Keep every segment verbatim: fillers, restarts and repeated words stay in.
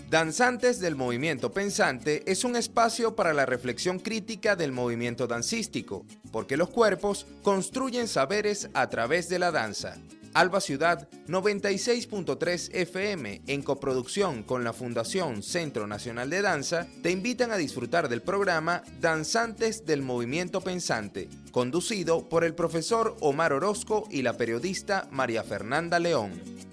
Danzantes del Movimiento Pensante es un espacio para la reflexión crítica del movimiento dancístico, porque los cuerpos construyen saberes a través de la danza. Alba Ciudad noventa y seis punto tres F M, en coproducción con la Fundación Centro Nacional de Danza, te invitan a disfrutar del programa Danzantes del Movimiento Pensante, conducido por el profesor Omar Orozco y la periodista María Fernanda León.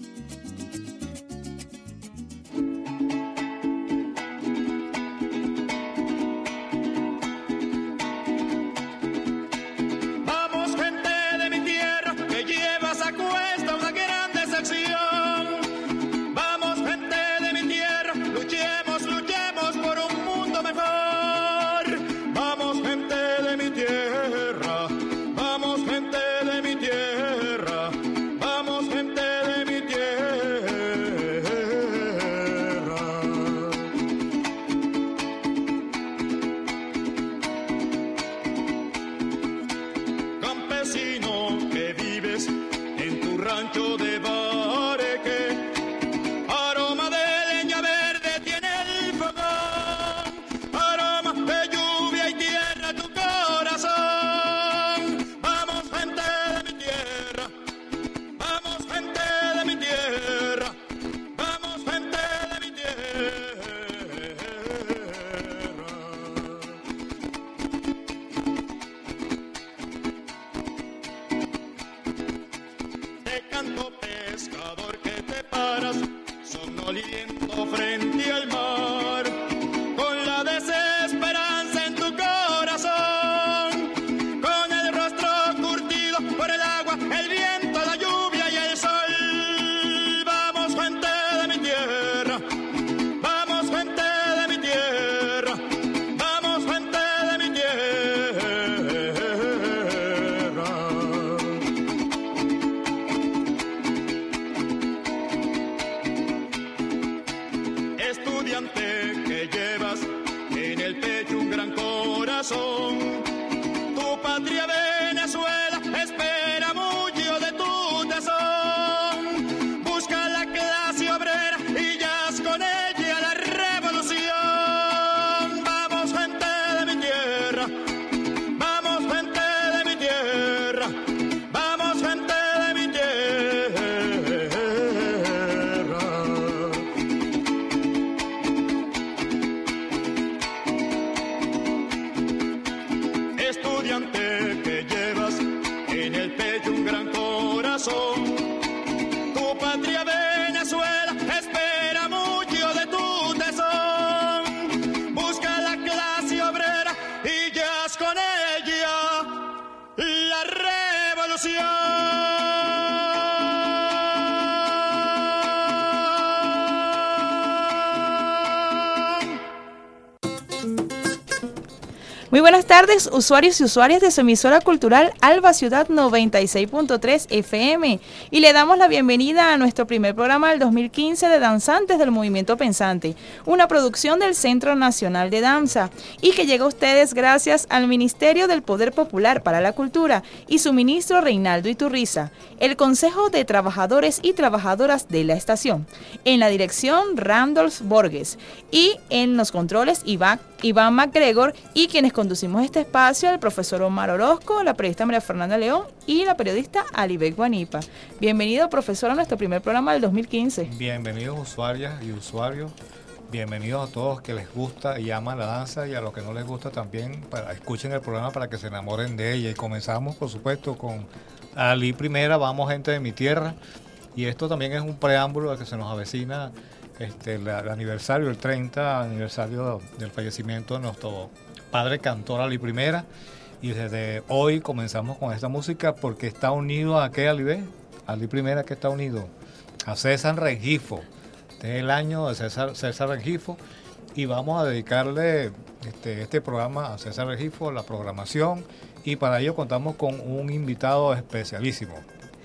Muy buenas tardes, usuarios y usuarias de su emisora cultural Alba Ciudad noventa y seis punto tres F M, y le damos la bienvenida a nuestro primer programa del dos mil quince de Danzantes del Movimiento Pensante, una producción del Centro Nacional de Danza, y que llega a ustedes gracias al Ministerio del Poder Popular para la Cultura y su ministro Reinaldo Iturriza, el Consejo de Trabajadores y Trabajadoras de la estación, en la dirección Randolph Borges, y en los controles Iván, Iván MacGregor, y quienes conducimos este espacio, el profesor Omar Orozco, la periodista María Fernanda León y la periodista Alibek Guanipa. Bienvenido, profesor, a nuestro primer programa del dos mil quince. Bienvenidos, usuarias y usuarios. Bienvenidos a todos que les gusta y aman la danza, y a los que no les gusta también, para, escuchen el programa para que se enamoren de ella. Y comenzamos, por supuesto, con Ali Primera, Vamos Gente de mi Tierra. Y esto también es un preámbulo de que se nos avecina este, el, el aniversario, el treinta aniversario del fallecimiento de nuestro padre cantor Ali Primera, y desde hoy comenzamos con esta música porque está unido a ¿qué, Ali? Ali Primera, que está unido a César Rengifo. Este es el año de César, César Rengifo, y vamos a dedicarle este, este programa a César Rengifo, la programación, y para ello contamos con un invitado especialísimo.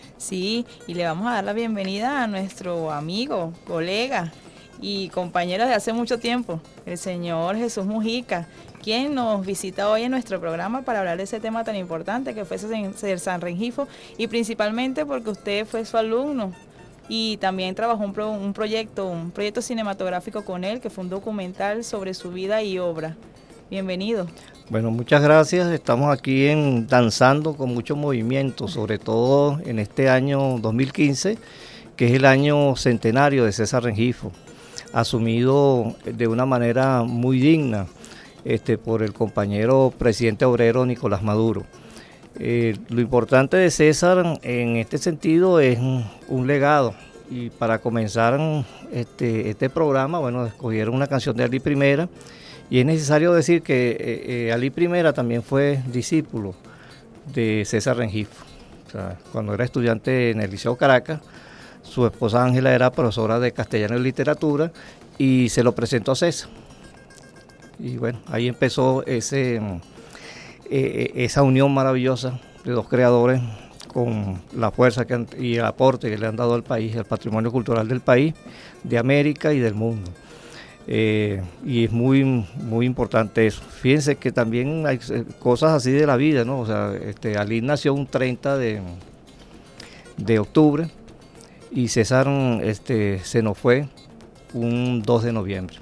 Sí, y le vamos a dar la bienvenida a nuestro amigo, colega y compañero de hace mucho tiempo, el señor Jesús Mujica, quien nos visita hoy en nuestro programa para hablar de ese tema tan importante que fue César Rengifo, y principalmente porque usted fue su alumno, y también trabajó un, pro, un proyecto, un proyecto cinematográfico con él, que fue un documental sobre su vida y obra. Bienvenido. Bueno, muchas gracias. Estamos aquí en Danzando con mucho movimiento, sobre todo en este año dos mil quince, que es el año centenario de César Rengifo, asumido de una manera muy digna este, por el compañero presidente obrero Nicolás Maduro. Eh, lo importante de César en este sentido es un, un legado, y para comenzar este, este programa, bueno, escogieron una canción de Ali Primera, y es necesario decir que eh, eh, Ali Primera también fue discípulo de César Rengifo. O sea, cuando era estudiante en el Liceo Caracas, su esposa Ángela era profesora de castellano y literatura y se lo presentó a César. Y bueno, ahí empezó ese, eh, esa unión maravillosa de dos creadores con la fuerza que han, y el aporte que le han dado al país, al patrimonio cultural del país, de América y del mundo. Eh, y es muy muy importante eso. Fíjense que también hay cosas así de la vida, ¿no? O sea, este, Ali nació un treinta de octubre y César este, se nos fue un dos de noviembre.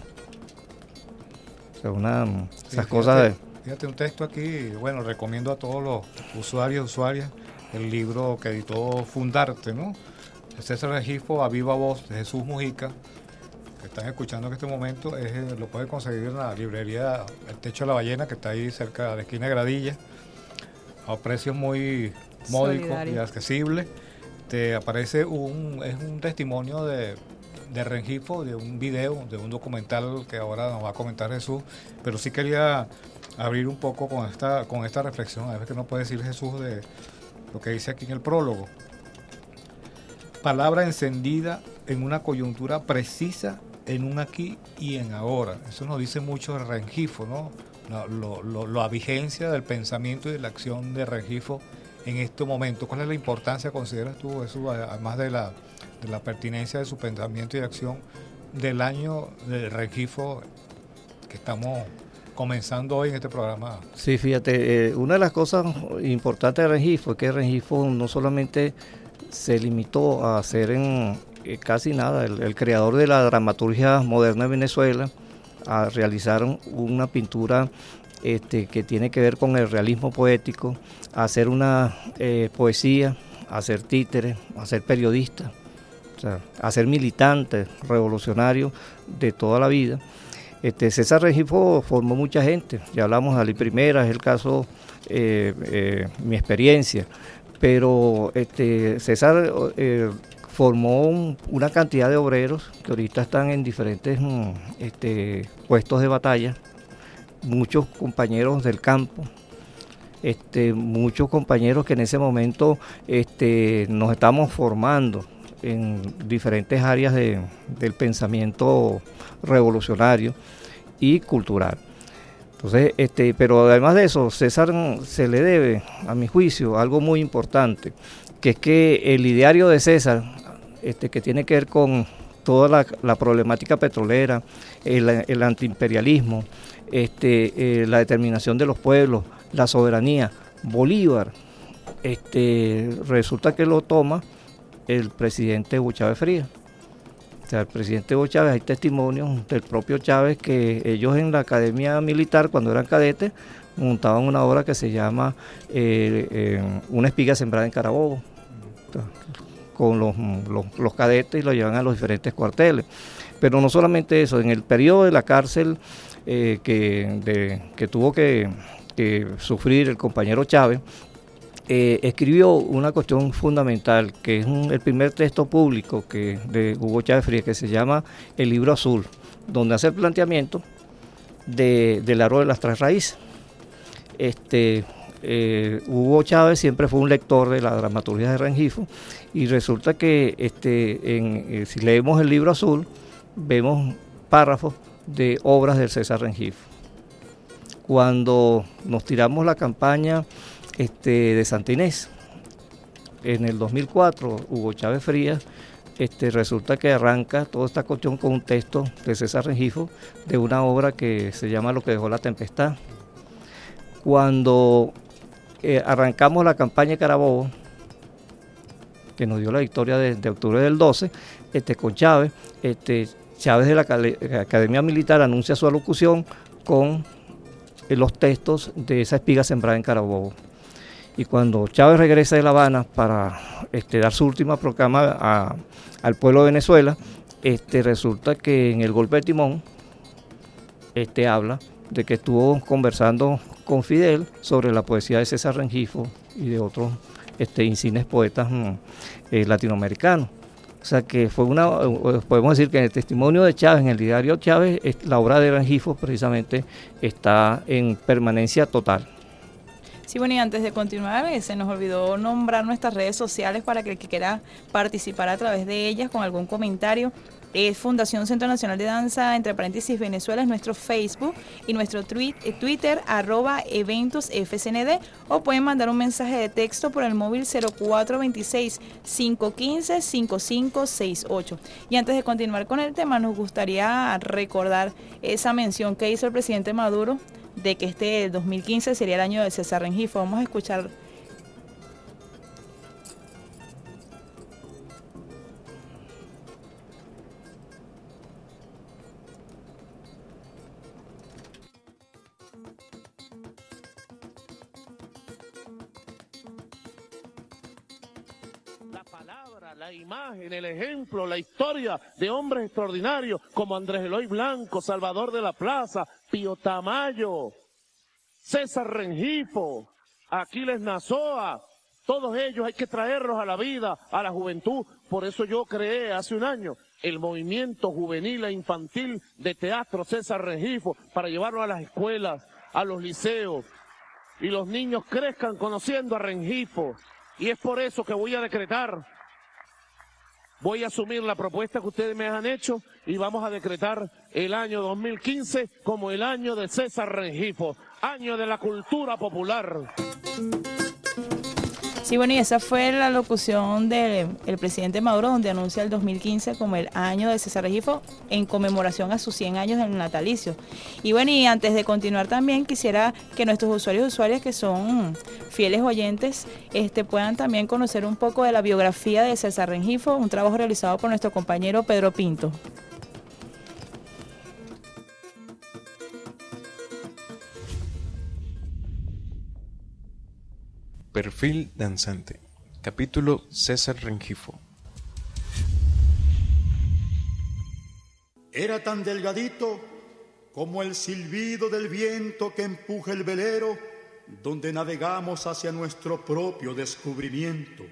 O sea, una, esas sí, fíjate, cosas de... Fíjate un texto aquí, bueno, recomiendo a todos los usuarios y usuarias el libro que editó Fundarte, ¿no? César Rengifo, a viva voz, de Jesús Mujica, que están escuchando en este momento, es, lo pueden conseguir en la librería El Techo de la Ballena, que está ahí cerca de la esquina de Gradilla, a precios muy módicos y accesibles. Te aparece un, es un testimonio de, de Rengifo, de un video, de un documental que ahora nos va a comentar Jesús, pero sí quería abrir un poco con esta, con esta reflexión, a ver qué nos puede decir Jesús de lo que dice aquí en el prólogo. Palabra encendida en una coyuntura precisa, en un aquí y en ahora. Eso nos dice mucho de Rengifo, ¿no? La, lo, lo, la vigencia del pensamiento y de la acción de Rengifo en este momento. ¿Cuál es la importancia, consideras tú, eso, además de la, de la pertinencia de su pensamiento y acción del año de Rengifo que estamos comenzando hoy en este programa? Sí, fíjate, eh, una de las cosas importantes de Rengifo es que Rengifo no solamente se limitó a hacer en eh, casi nada, el, el creador de la dramaturgia moderna de Venezuela, a realizar una pintura este, que tiene que ver con el realismo poético, a hacer una eh, poesía, a hacer títeres, a ser periodista, o sea, a ser militante, revolucionario de toda la vida. Este, César Rengifo formó mucha gente, ya hablamos de Ali Primera, es el caso, eh, eh, mi experiencia, pero este, César eh, formó un, una cantidad de obreros que ahorita están en diferentes este, puestos de batalla, muchos compañeros del campo, este, muchos compañeros que en ese momento este, nos estamos formando en diferentes áreas de, del pensamiento revolucionario y cultural. Entonces, este, pero además de eso, César se le debe, a mi juicio, algo muy importante, que es que el ideario de César, este, que tiene que ver con toda la, la problemática petrolera, el, el antiimperialismo, este, eh, la determinación de los pueblos, la soberanía, Bolívar, este, resulta que lo toma el presidente Hugo Chávez Frías. O sea, el presidente Hugo Chávez, hay testimonios del propio Chávez que ellos en la academia militar, cuando eran cadetes, montaban una obra que se llama eh, eh, Una espiga sembrada en Carabobo, con los, los, los cadetes, y lo llevan a los diferentes cuarteles. Pero no solamente eso, en el periodo de la cárcel eh, que, de, que tuvo que, que sufrir el compañero Chávez, Eh, escribió una cuestión fundamental, que es un, el primer texto público que, de Hugo Chávez Frías, que se llama El Libro Azul, donde hace el planteamiento de, del árbol de las tres raíces. Este, eh, Hugo Chávez siempre fue un lector de la dramaturgia de Rengifo, y resulta que este, en, eh, si leemos el Libro Azul, vemos párrafos de obras del César Rengifo. Cuando nos tiramos la campaña Este, de Santa Inés, en el dos mil cuatro, Hugo Chávez Frías este, resulta que arranca toda esta cuestión con un texto de César Rengifo de una obra que se llama Lo que dejó la tempestad. Cuando eh, arrancamos la campaña de Carabobo, que nos dio la victoria de, de octubre del doce, este, con Chávez. Este, Chávez de la Academia Militar anuncia su alocución con eh, los textos de esa espiga sembrada en Carabobo. Y cuando Chávez regresa de La Habana para este, dar su última proclama a, al pueblo de Venezuela, este, resulta que en el golpe de timón este, habla de que estuvo conversando con Fidel sobre la poesía de César Rengifo y de otros este, insignes poetas eh, latinoamericanos. O sea que fue una, podemos decir que en el testimonio de Chávez, en el diario Chávez, la obra de Rengifo precisamente está en permanencia total. Sí, bueno, y antes de continuar, eh, se nos olvidó nombrar nuestras redes sociales para que el que quiera participar a través de ellas con algún comentario. Es Fundación Centro Nacional de Danza, entre paréntesis, Venezuela, es nuestro Facebook, y nuestro tweet, eh, Twitter, arroba eventos F C N D, o pueden mandar un mensaje de texto por el móvil cero cuatro veintiséis, cinco quince, cinco cinco seis ocho. Y antes de continuar con el tema, nos gustaría recordar esa mención que hizo el presidente Maduro de que este dos mil quince sería el año de César Rengifo. Vamos a escuchar. La palabra, la imagen, el ejemplo, la historia de hombres extraordinarios como Andrés Eloy Blanco, Salvador de la Plaza, Pío Tamayo, César Rengifo, Aquiles Nazoa, todos ellos hay que traerlos a la vida, a la juventud. Por eso yo creé hace un año el movimiento juvenil e infantil de teatro César Rengifo, para llevarlo a las escuelas, a los liceos, y los niños crezcan conociendo a Rengifo. Y es por eso que voy a decretar, voy a asumir la propuesta que ustedes me han hecho y vamos a decretar el año dos mil quince como el año de César Rengifo, año de la cultura popular. Sí, bueno, y esa fue la locución del el presidente Maduro, donde anuncia el dos mil quince como el año de César Rengifo en conmemoración a sus cien años del natalicio. Y bueno, y antes de continuar también quisiera que nuestros usuarios y usuarias que son fieles oyentes este, puedan también conocer un poco de la biografía de César Rengifo, un trabajo realizado por nuestro compañero Pedro Pinto. Perfil danzante. Capítulo César Rengifo. Era tan delgadito como el silbido del viento que empuja el velero donde navegamos hacia nuestro propio descubrimiento.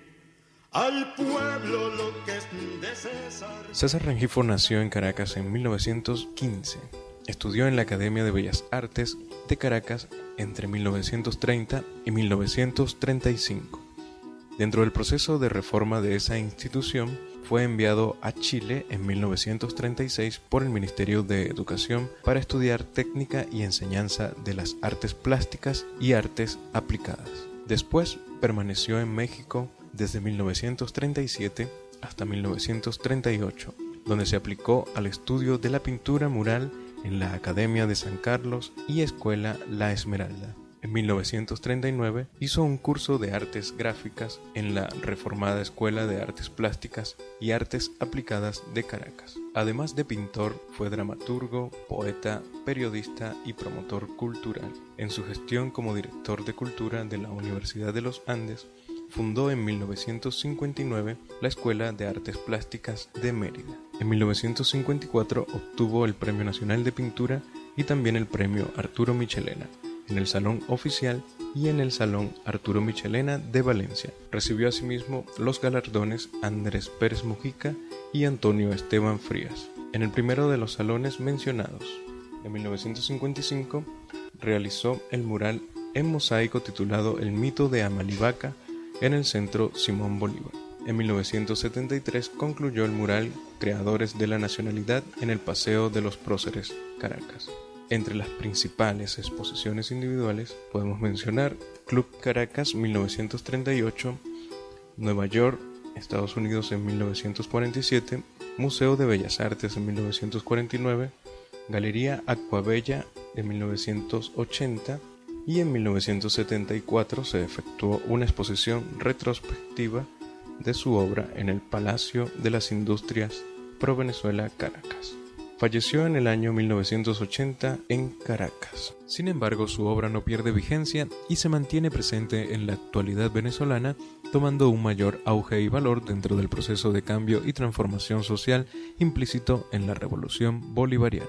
Al pueblo lo que es de César. César Rengifo nació en Caracas en mil novecientos quince. Estudió en la Academia de Bellas Artes de Caracas entre mil novecientos treinta y mil novecientos treinta y cinco. Dentro del proceso de reforma de esa institución, fue enviado a Chile en mil novecientos treinta y seis por el Ministerio de Educación para estudiar técnica y enseñanza de las artes plásticas y artes aplicadas. Después permaneció en México desde mil novecientos treinta y siete hasta mil novecientos treinta y ocho, donde se aplicó al estudio de la pintura mural en la Academia de San Carlos y Escuela La Esmeralda. En mil novecientos treinta y nueve hizo un curso de artes gráficas en la reformada Escuela de Artes Plásticas y Artes Aplicadas de Caracas. Además de pintor, fue dramaturgo, poeta, periodista y promotor cultural. En su gestión como director de cultura de la Universidad de los Andes, fundó en mil novecientos cincuenta y nueve la Escuela de Artes Plásticas de Mérida. En mil novecientos cincuenta y cuatro obtuvo el Premio Nacional de Pintura y también el Premio Arturo Michelena en el Salón Oficial y en el Salón Arturo Michelena de Valencia. Recibió asimismo los galardones Andrés Pérez Mujica y Antonio Esteban Frías. En el primero de los salones mencionados, en mil novecientos cincuenta y cinco, realizó el mural en mosaico titulado El mito de Amalivaca en el Centro Simón Bolívar. En mil novecientos setenta y tres concluyó el mural Creadores de la Nacionalidad en el Paseo de los Próceres, Caracas. Entre las principales exposiciones individuales podemos mencionar Club Caracas mil novecientos treinta y ocho, Nueva York, Estados Unidos en mil novecientos cuarenta y siete, Museo de Bellas Artes en mil novecientos cuarenta y nueve, Galería Acuabella de mil novecientos ochenta y en mil novecientos setenta y cuatro se efectuó una exposición retrospectiva de su obra en el Palacio de las Industrias Pro Venezuela, Caracas. Falleció en el año mil novecientos ochenta en Caracas. Sin embargo, su obra no pierde vigencia y se mantiene presente en la actualidad venezolana, tomando un mayor auge y valor dentro del proceso de cambio y transformación social implícito en la Revolución Bolivariana.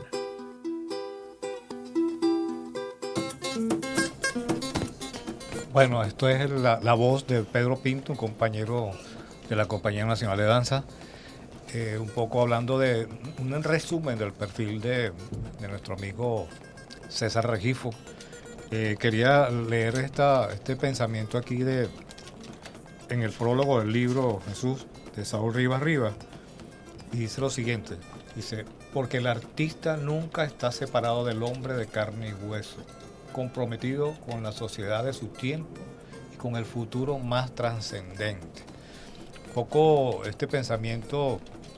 Bueno, esto es la, la voz de Pedro Pinto, un compañero de la Compañía Nacional de Danza. Eh, un poco hablando de un resumen del perfil de, de nuestro amigo César Rengifo. Eh, quería leer esta, este pensamiento aquí de en el prólogo del libro Jesús de Saúl Rivas Rivas, y dice lo siguiente, dice: porque el artista nunca está separado del hombre de carne y hueso, comprometido con la sociedad de su tiempo y con el futuro más trascendente. Un poco este pensamiento,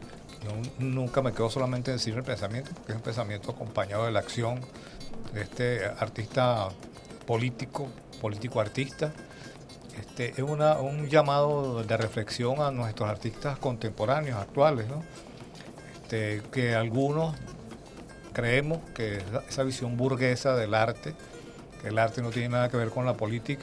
yo nunca me quedo solamente en decir el pensamiento, porque es un pensamiento acompañado de la acción de este artista político, político-artista. Este, es una, un llamado de reflexión a nuestros artistas contemporáneos, actuales, ¿no? Este, que algunos creemos que esa visión burguesa del arte, que el arte no tiene nada que ver con la política,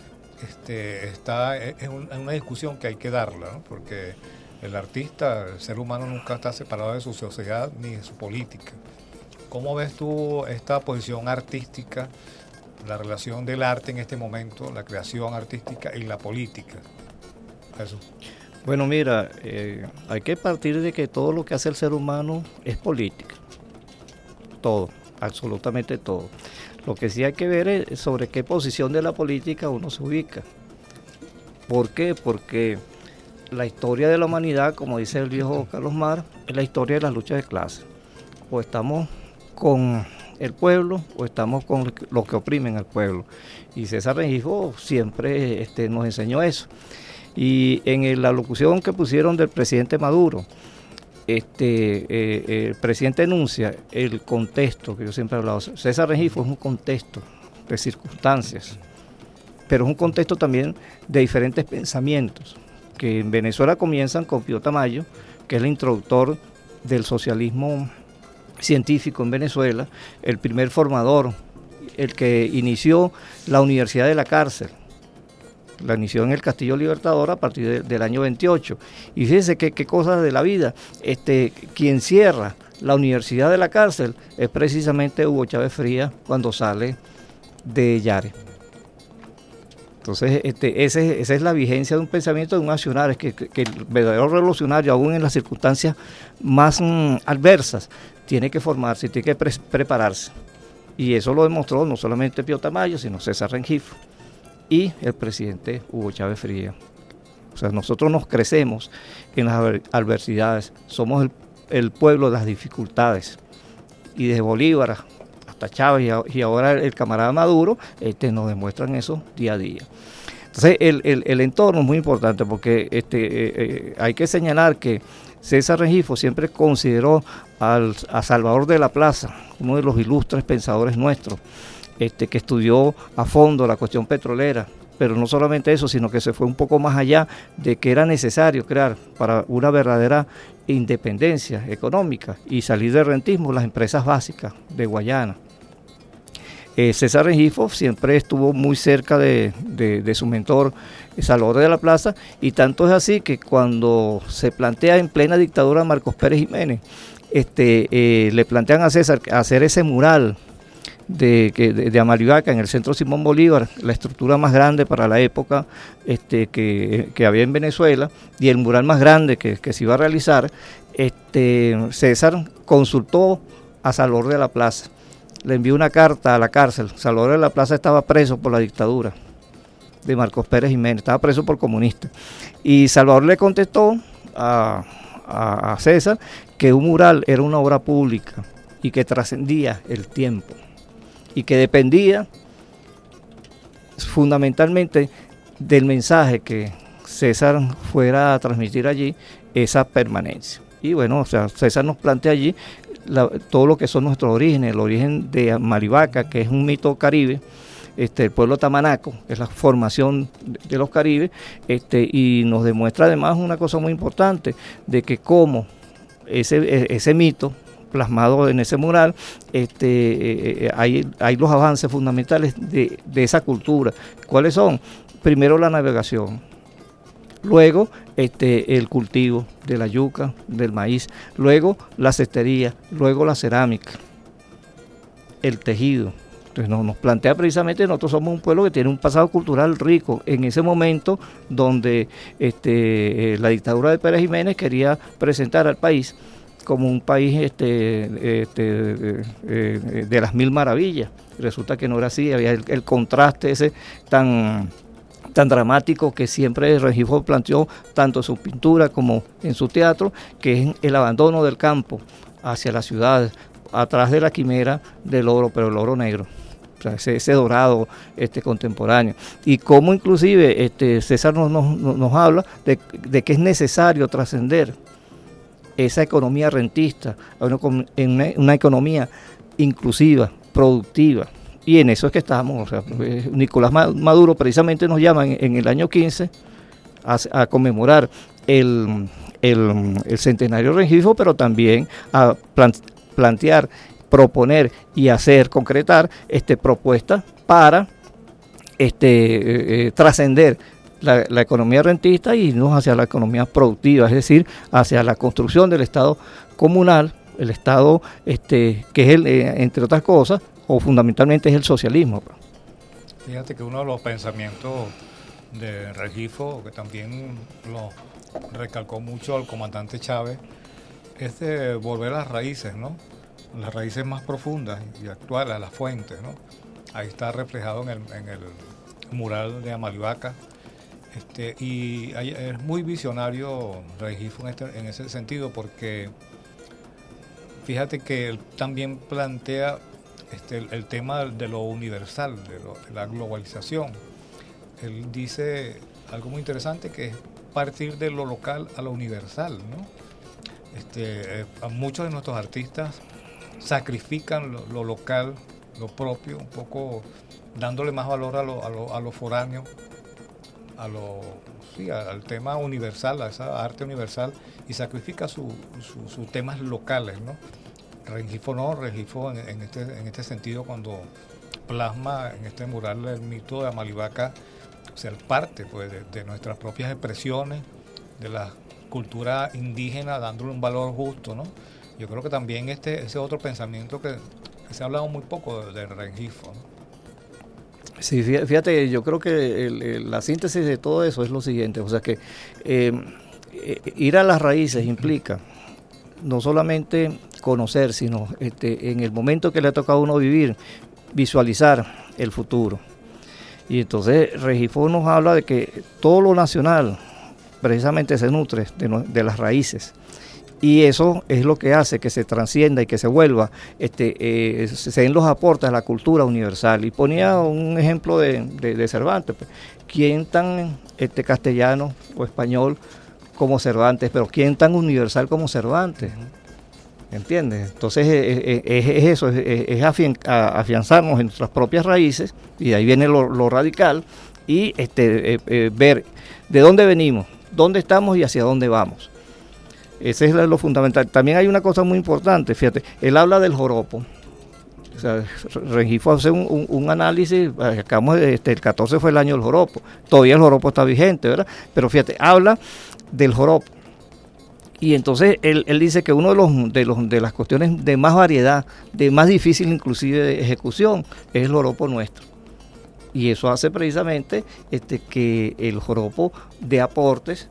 este, está es una discusión que hay que darla, ¿no? Porque el artista, el ser humano nunca está separado de su sociedad ni de su política. ¿Cómo ves tú esta posición artística, la relación del arte en este momento, la creación artística y la política? Eso. Bueno, mira, eh, hay que partir de que todo lo que hace el ser humano es política. Todo, absolutamente todo. Lo que sí hay que ver es sobre qué posición de la política uno se ubica. ¿Por qué? Porque la historia de la humanidad, como dice el viejo Carlos Marx, es la historia de las luchas de clase. O estamos con el pueblo o estamos con los que oprimen al pueblo. Y César Rengifo siempre este, nos enseñó eso. Y en la locución que pusieron del presidente Maduro, este, eh, el presidente enuncia el contexto que yo siempre he hablado. César Rengifo es un contexto de circunstancias, pero es un contexto también de diferentes pensamientos, que en Venezuela comienzan con Pío Tamayo, que es el introductor del socialismo científico en Venezuela, el primer formador, el que inició la Universidad de la Cárcel, la inició en el Castillo Libertador a partir de, del año veintiocho. Y fíjense qué, qué cosas de la vida, este, quien cierra la Universidad de la Cárcel es precisamente Hugo Chávez Frías cuando sale de Yare. Entonces, este, ese, esa es la vigencia de un pensamiento de un accionario, es que, que, que el verdadero revolucionario, aún en las circunstancias más mm, adversas, tiene que formarse, tiene que pre prepararse. Y eso lo demostró no solamente Pío Tamayo, sino César Rengifo y el presidente Hugo Chávez Frías. O sea, nosotros nos crecemos en las adversidades, somos el, el pueblo de las dificultades. Y desde Bolívar hasta Chávez y, y ahora el, el camarada Maduro este, nos demuestran eso día a día. Entonces el, el, el entorno es muy importante porque este, eh, eh, hay que señalar que César Rengifo siempre consideró al, a Salvador de la Plaza, uno de los ilustres pensadores nuestros, este, que estudió a fondo la cuestión petrolera, pero no solamente eso, sino que se fue un poco más allá de que era necesario crear para una verdadera independencia económica y salir del rentismo las empresas básicas de Guayana. Eh, César Rengifo siempre estuvo muy cerca de, de, de su mentor Salvador de la Plaza, y tanto es así que cuando se plantea en plena dictadura Marcos Pérez Jiménez, este, eh, le plantean a César hacer ese mural de, de, de Amalivaca en el centro Simón Bolívar, la estructura más grande para la época este, que, que había en Venezuela, y el mural más grande que, que se iba a realizar. Este, César consultó a Salvador de la Plaza, le envió una carta a la cárcel. Salvador de la Plaza estaba preso por la dictadura de Marcos Pérez Jiménez, estaba preso por comunista, y Salvador le contestó a, a, a César que un mural era una obra pública y que trascendía el tiempo y que dependía fundamentalmente del mensaje que César fuera a transmitir allí, esa permanencia. Y bueno, o sea, César nos plantea allí la, todo lo que son nuestros orígenes, el origen de Amalivaca, que es un mito caribe, este, el pueblo tamanaco, es la formación de, de los caribes, este, y nos demuestra además una cosa muy importante, de que como ese, ese mito plasmado en ese mural, este, eh, hay, hay los avances fundamentales de, de esa cultura. ¿Cuáles son? Primero la navegación, luego este, el cultivo de la yuca, del maíz, luego la cestería, luego la cerámica, el tejido. Entonces nos, nos plantea precisamente, nosotros somos un pueblo que tiene un pasado cultural rico, en ese momento donde este, eh, la dictadura de Pérez Jiménez quería presentar al país como un país este, este, eh, eh, de las mil maravillas. Resulta que no era así, había el, el contraste ese tan, tan dramático que siempre Rengifo planteó, tanto en su pintura como en su teatro, que es el abandono del campo hacia las ciudades, atrás de la quimera del oro, pero el oro negro. O sea, ese, ese dorado este, contemporáneo. Y cómo inclusive este, César nos, nos, nos habla de, de que es necesario trascender esa economía rentista, una, una, una economía inclusiva, productiva, y en eso es que estamos. O sea, Nicolás Maduro precisamente nos llama en, en el año quince a, a conmemorar el, el, el centenario Rengifo, pero también a plan, plantear, proponer y hacer, concretar este, propuestas para este, eh, trascender La, la economía rentista y irnos hacia la economía productiva, es decir, hacia la construcción del Estado comunal, el Estado este, que es, el, eh, entre otras cosas, o fundamentalmente es el socialismo. Fíjate que uno de los pensamientos de Rengifo, que también lo recalcó mucho el comandante Chávez, es de volver a las raíces, ¿no? Las raíces más profundas y actuales, a las fuentes, ¿no? Ahí está reflejado en el, en el mural de Amalivaca. Este, y hay, es muy visionario Rengifo en, este, en ese sentido, porque fíjate que él también plantea este, el, el tema de lo universal, de, lo, de la globalización. Él dice algo muy interesante, que es partir de lo local a lo universal, ¿no? Este, eh, muchos de nuestros artistas sacrifican lo, lo local, lo propio, un poco dándole más valor a lo, a lo, a lo foráneo, a lo, sí, al tema universal, a esa arte universal, y sacrifica sus su, su temas locales, ¿no? Rengifo no, Rengifo en, en, este, en este sentido, cuando plasma en este mural el mito de Amalivaca, ser parte pues, de, de nuestras propias expresiones, de la cultura indígena, dándole un valor justo, ¿no? Yo creo que también este ese otro pensamiento que, que se ha hablado muy poco de, de Rengifo, ¿no? Sí, fíjate, yo creo que el, el, la síntesis de todo eso es lo siguiente, o sea que eh, ir a las raíces implica no solamente conocer, sino este, en el momento que le ha tocado a uno vivir, visualizar el futuro. Y entonces Rengifo nos habla de que todo lo nacional precisamente se nutre de, de las raíces. Y eso es lo que hace que se trascienda y que se vuelva, este, eh, se den los aportes a la cultura universal. Y ponía un ejemplo de, de, de Cervantes. Pues. ¿Quién tan este, castellano o español como Cervantes? Pero ¿quién tan universal como Cervantes? ¿Entiendes? Entonces es, es, es eso, es, es afianzarnos en nuestras propias raíces, y de ahí viene lo, lo radical, y este, eh, eh, ver de dónde venimos, dónde estamos y hacia dónde vamos. Ese es lo fundamental. También hay una cosa muy importante, fíjate, él habla del joropo. O sea, Rengifo hace un, un, un análisis, acabamos de, este, el catorce fue el año del joropo, todavía el joropo está vigente, ¿verdad? Pero fíjate, habla del joropo. Y entonces él, él dice que uno de los, de los de las cuestiones de más variedad, de más difícil inclusive de ejecución, es el joropo nuestro. Y eso hace precisamente este, que el joropo dé aportes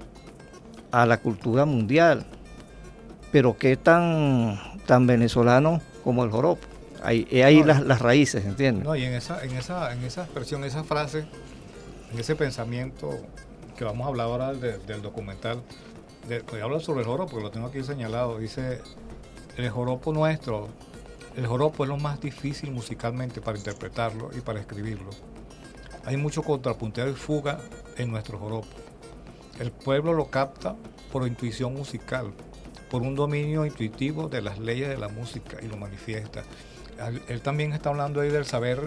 a la cultura mundial, pero que tan tan venezolano como el joropo. Ahí, ahí no, las, las raíces, ¿entiendes? No, y en esa, en esa, en esa expresión, esa frase, en ese pensamiento que vamos a hablar ahora de, del documental, de, pues habla sobre el joropo, porque lo tengo aquí señalado, dice, el joropo nuestro, el joropo es lo más difícil musicalmente para interpretarlo y para escribirlo. Hay mucho contrapunteo y fuga en nuestro joropo. El pueblo lo capta por intuición musical, por un dominio intuitivo de las leyes de la música, y lo manifiesta. Él también está hablando ahí del saber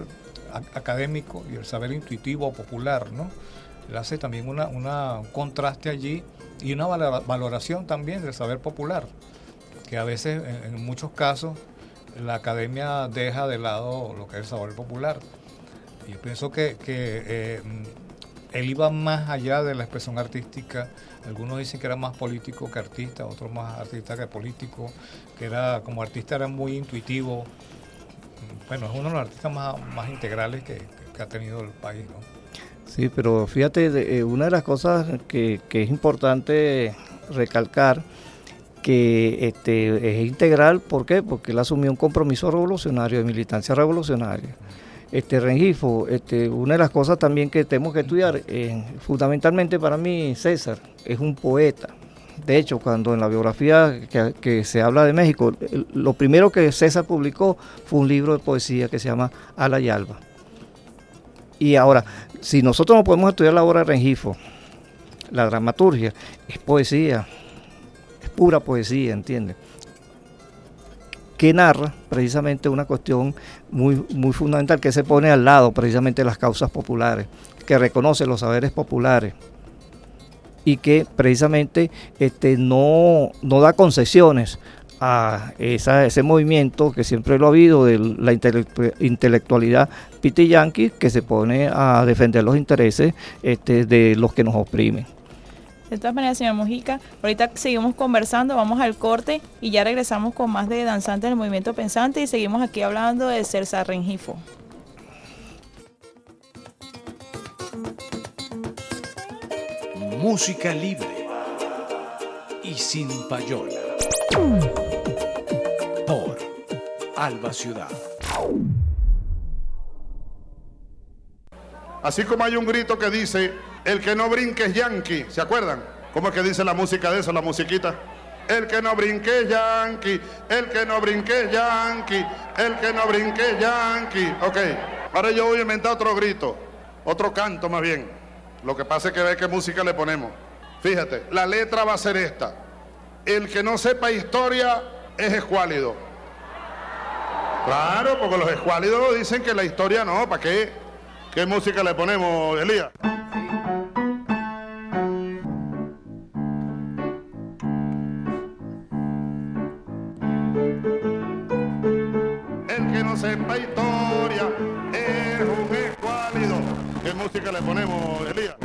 académico y el saber intuitivo o popular, ¿no? Él hace también una, una, un contraste allí y una valoración también del saber popular, que a veces, en, en muchos casos, la academia deja de lado lo que es el saber popular. Y yo pienso que, que eh, él iba más allá de la expresión artística. Algunos dicen que era más político que artista, otros más artista que político, que era como artista era muy intuitivo. Bueno, es uno de los artistas más, más integrales que, que ha tenido el país, ¿no? Sí, pero fíjate, de, eh, una de las cosas que, que es importante recalcar, que este, es integral, ¿por qué? Porque él asumió un compromiso revolucionario, de militancia revolucionaria. Este Rengifo, este, una de las cosas también que tenemos que estudiar, eh, fundamentalmente para mí, César es un poeta. De hecho, cuando en la biografía que, que se habla de México, lo primero que César publicó fue un libro de poesía que se llama Ala y Alba. Y ahora, si nosotros no podemos estudiar la obra de Rengifo, la dramaturgia, es poesía, es pura poesía, ¿entiendes? Que narra precisamente una cuestión muy, muy fundamental, que se pone al lado precisamente de las causas populares, que reconoce los saberes populares y que precisamente este, no, no da concesiones a esa, ese movimiento que siempre lo ha habido de la intelectu intelectualidad piti yanqui, que se pone a defender los intereses este, de los que nos oprimen. De todas maneras, señor Mojica, ahorita seguimos conversando, vamos al corte y ya regresamos con más de Danzantes del Movimiento Pensante y seguimos aquí hablando de César Rengifo. Música libre y sin payola. Por Alba Ciudad. Así como hay un grito que dice, el que no brinque es yanqui, ¿se acuerdan? ¿Cómo es que dice la música de eso, la musiquita? El que no brinque es yanqui, el que no brinque es yanqui, el que no brinque es yanqui. Ok, ahora yo voy a inventar otro grito, otro canto más bien. Lo que pasa es que ve qué música le ponemos. Fíjate, la letra va a ser esta. El que no sepa historia es escuálido. Claro, porque los escuálidos dicen que la historia no, ¿para qué? ¿Qué música le ponemos, Elías? El que no sepa historia es un escuálido. ¿Qué música le ponemos, Elías?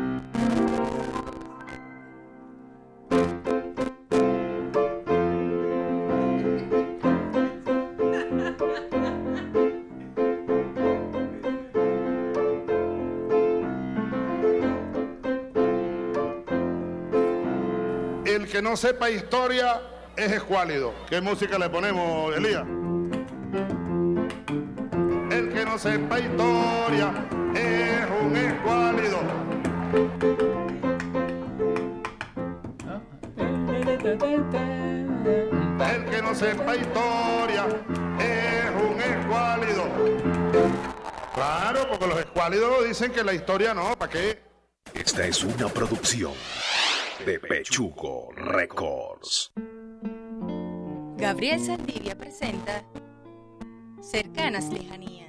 El que no sepa historia es escuálido. ¿Qué música le ponemos, Elías? El que no sepa historia es un escuálido. El que no sepa historia es un escuálido. Claro, porque los escuálidos dicen que la historia no, ¿para qué? Esta es una producción de Pechugo Records. Gabriel Saldivia presenta Cercanas Lejanías.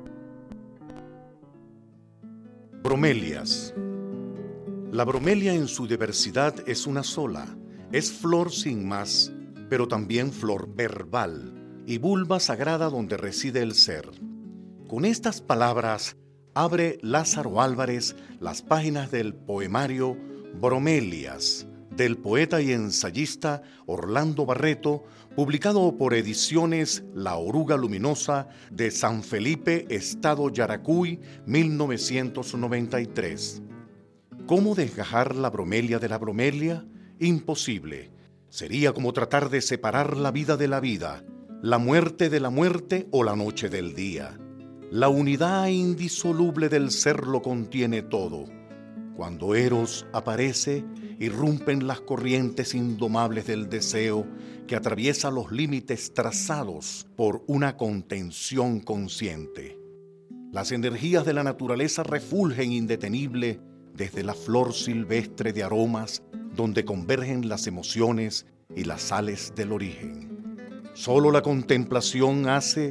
Bromelias. La bromelia en su diversidad es una sola, es flor sin más, pero también flor verbal y vulva sagrada donde reside el ser. Con estas palabras abre Lázaro Álvarez las páginas del poemario Bromelias, del poeta y ensayista Orlando Barreto, publicado por Ediciones La Oruga Luminosa de San Felipe, Estado Yaracuy, mil novecientos noventa y tres. ¿Cómo desgajar la bromelia de la bromelia? Imposible. Sería como tratar de separar la vida de la vida, la muerte de la muerte o la noche del día. La unidad indisoluble del ser lo contiene todo. Cuando Eros aparece, irrumpen las corrientes indomables del deseo que atraviesa los límites trazados por una contención consciente. Las energías de la naturaleza refulgen indetenible desde la flor silvestre de aromas donde convergen las emociones y las sales del origen. Solo la contemplación hace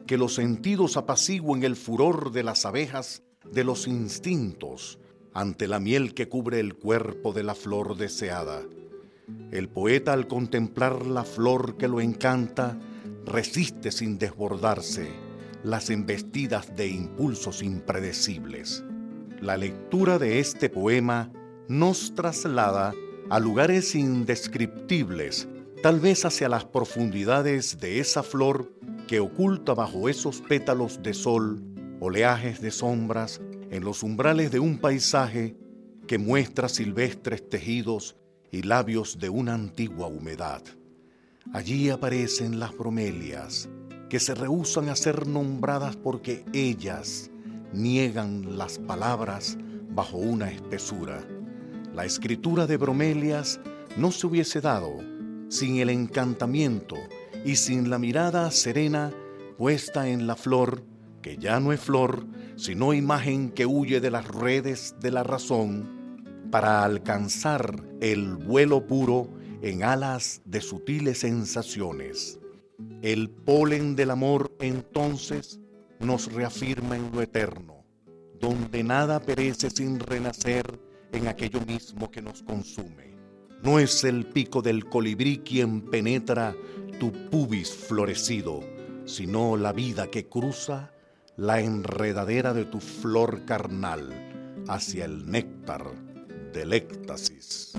que los sentidos apacigüen el furor de las abejas, de los instintos, ante la miel que cubre el cuerpo de la flor deseada. El poeta, al contemplar la flor que lo encanta, resiste sin desbordarse las embestidas de impulsos impredecibles. La lectura de este poema nos traslada a lugares indescriptibles, tal vez hacia las profundidades de esa flor que oculta bajo esos pétalos de sol, oleajes de sombras, en los umbrales de un paisaje que muestra silvestres tejidos y labios de una antigua humedad. Allí aparecen las bromelias, que se rehúsan a ser nombradas porque ellas niegan las palabras bajo una espesura. La escritura de bromelias no se hubiese dado sin el encantamiento y sin la mirada serena puesta en la flor, que ya no es flor, sino imagen que huye de las redes de la razón para alcanzar el vuelo puro en alas de sutiles sensaciones. El polen del amor entonces nos reafirma en lo eterno, donde nada perece sin renacer en aquello mismo que nos consume. No es el pico del colibrí quien penetra tu pubis florecido, sino la vida que cruza la enredadera de tu flor carnal hacia el néctar del éxtasis.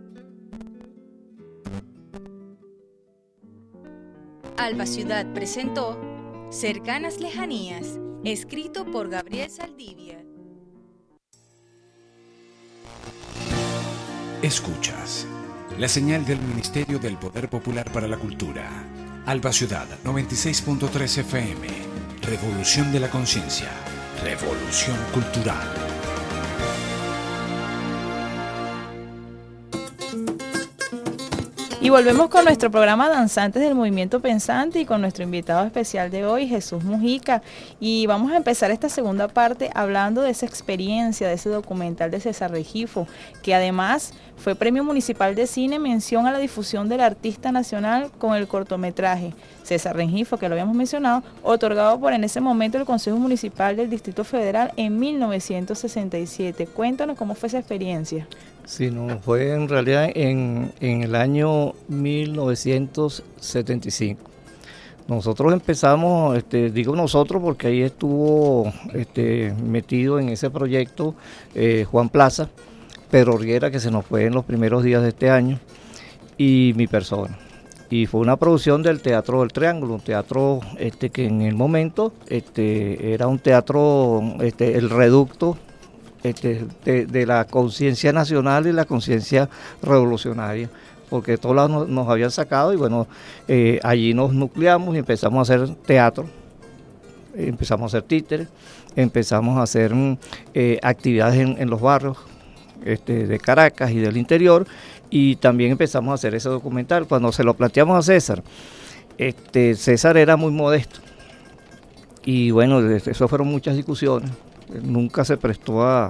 Alba Ciudad presentó Cercanas Lejanías, escrito por Gabriel Saldivia. Escuchas la señal del Ministerio del Poder Popular para la Cultura. Alba Ciudad noventa y seis punto tres F M. Revolución de la conciencia. Revolución cultural. Y volvemos con nuestro programa Danzantes del Movimiento Pensante y con nuestro invitado especial de hoy, Jesús Mujica. Y vamos a empezar esta segunda parte hablando de esa experiencia, de ese documental de César Rengifo, que además fue Premio Municipal de Cine, mención a la difusión del artista nacional con el cortometraje César Rengifo, que lo habíamos mencionado, otorgado por en ese momento el Consejo Municipal del Distrito Federal en mil novecientos sesenta y siete. Cuéntanos cómo fue esa experiencia. Sí, no, fue en realidad en, en el año mil novecientos setenta y cinco. Nosotros empezamos, este, digo nosotros porque ahí estuvo este, metido en ese proyecto eh, Juan Plaza, Pedro Riera, que se nos fue en los primeros días de este año, y mi persona. Y fue una producción del Teatro del Triángulo, un teatro este, que en el momento este, era un teatro, este, el reducto Este, de, de la conciencia nacional y la conciencia revolucionaria, porque todos lados nos, nos habían sacado y bueno, eh, allí nos nucleamos y empezamos a hacer teatro, empezamos a hacer títeres, empezamos a hacer eh, actividades en, en los barrios este, de Caracas y del interior, y también empezamos a hacer ese documental. Cuando se lo planteamos a César, este, César era muy modesto y bueno, eso fueron muchas discusiones. Nunca se prestó a,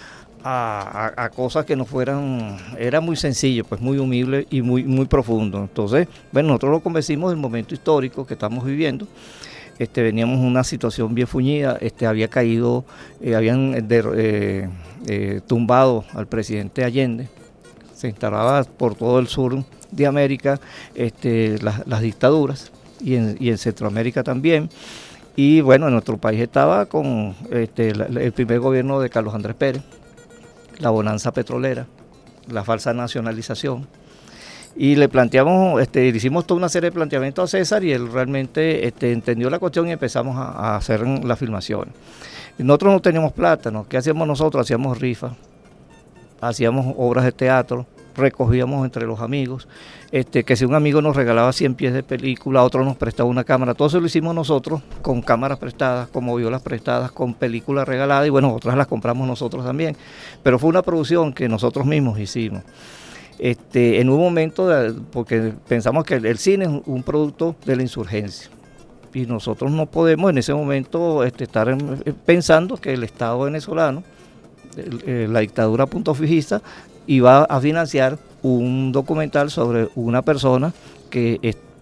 a, a cosas que no fueran, era muy sencillo, pues muy humilde y muy, muy profundo. Entonces, bueno, nosotros lo convencimos del momento histórico que estamos viviendo. Este, veníamos en una situación bien fuñida, este, había caído, eh, habían de, eh, eh, tumbado al presidente Allende, se instalaba por todo el sur de América este, las, las dictaduras y en, y en Centroamérica también. Y bueno, en nuestro país estaba con este, la, el primer gobierno de Carlos Andrés Pérez, la bonanza petrolera, la falsa nacionalización. Y le planteamos, este, le hicimos toda una serie de planteamientos a César y él realmente este, entendió la cuestión y empezamos a, a hacer la filmación. Nosotros no teníamos plata, ¿no? ¿Qué hacíamos nosotros? Hacíamos rifas, hacíamos obras de teatro, recogíamos entre los amigos, este, que si un amigo nos regalaba cien pies de película, otro nos prestaba una cámara, todo eso lo hicimos nosotros con cámaras prestadas, con moviolas prestadas, con películas regaladas y bueno, otras las compramos nosotros también, pero fue una producción que nosotros mismos hicimos. Este, en un momento, de, porque pensamos que el, el cine es un, un producto de la insurgencia y nosotros no podemos en ese momento este, estar en, pensando que el Estado venezolano, el, el, la dictadura punto fijista, iba a financiar un documental sobre una persona que es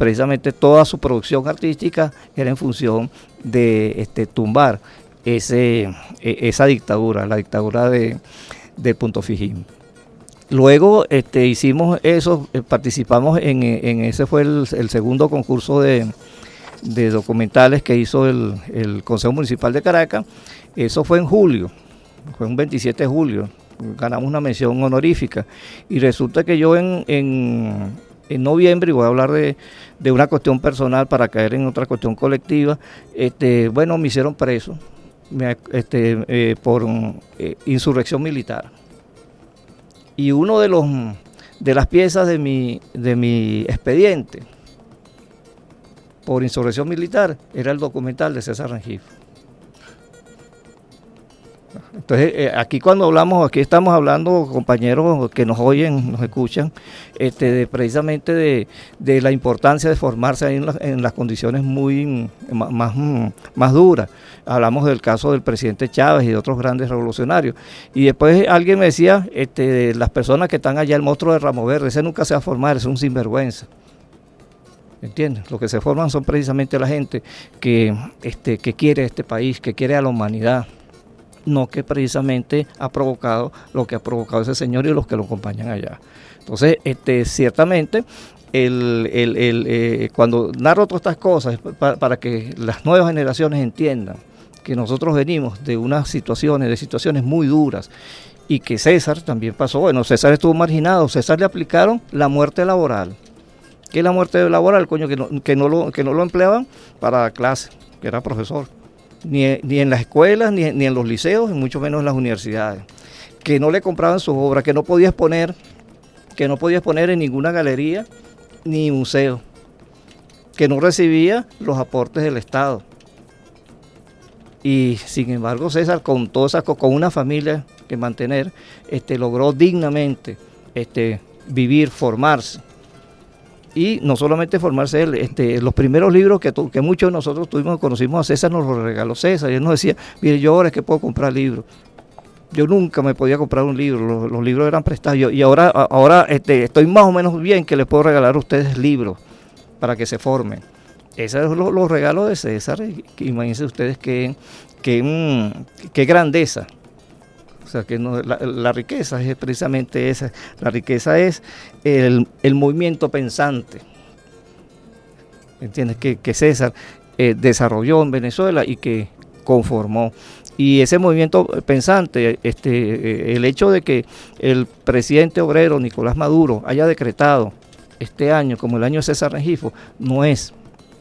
precisamente toda su producción artística era en función de este, tumbar ese, esa dictadura, la dictadura de, de Punto Fijín. Luego este, hicimos eso, eh, participamos en, en ese fue el, el segundo concurso de, de documentales que hizo el, el Consejo Municipal de Caracas. Eso fue en julio, fue un veintisiete de julio, ganamos una mención honorífica. Y resulta que yo en, en, en noviembre, y voy a hablar de, de una cuestión personal para caer en otra cuestión colectiva, este, bueno, me hicieron preso me, este, eh, por eh, insurrección militar. Y uno de los de las piezas de mi de mi expediente por insurrección militar era el documental de César Rengifo. Entonces, eh, aquí cuando hablamos, aquí estamos hablando, compañeros que nos oyen, nos escuchan, este, de, precisamente de, de la importancia de formarse ahí en, la, en las condiciones muy más, más duras. Hablamos del caso del presidente Chávez y de otros grandes revolucionarios. Y después alguien me decía, este, de las personas que están allá, el monstruo de Ramo Verde, ese nunca se va a formar, es un sinvergüenza. ¿Entiendes? Lo que se forman son precisamente la gente que, este, que quiere este país, que quiere a la humanidad, no que precisamente ha provocado lo que ha provocado ese señor y los que lo acompañan allá. Entonces, este, ciertamente, el, el, el, eh, cuando narro todas estas cosas, para, para que las nuevas generaciones entiendan que nosotros venimos de unas situaciones, de situaciones muy duras, y que César también pasó. Bueno, César estuvo marginado, César le aplicaron la muerte laboral. ¿Qué es la muerte laboral? Coño, que no, que no, lo, que no lo empleaban para clase, que era profesor. Ni, ni en las escuelas, ni, ni en los liceos, y mucho menos en las universidades, que no le compraban sus obras, que no podía exponer, que no podía exponer en ninguna galería ni museo, que no recibía los aportes del Estado. Y sin embargo César, con todas esas, con una familia que mantener, este, logró dignamente este, vivir, formarse. Y no solamente formarse él, este, los primeros libros que, tu, que muchos de nosotros tuvimos, conocimos a César, nos los regaló César, y él nos decía, mire, yo ahora es que puedo comprar libros. Yo nunca me podía comprar un libro, los, los libros eran prestados, yo, y ahora, ahora este, estoy más o menos bien que les puedo regalar a ustedes libros para que se formen. Esos son los, los regalos de César, imagínense ustedes qué, qué, qué grandeza. O sea, que no, la, la riqueza es precisamente esa, la riqueza es el, el movimiento pensante, ¿entiendes? Que, que César eh, desarrolló en Venezuela y que conformó. Y ese movimiento pensante, este, eh, el hecho de que el presidente obrero Nicolás Maduro haya decretado este año como el año de César Rengifo, no es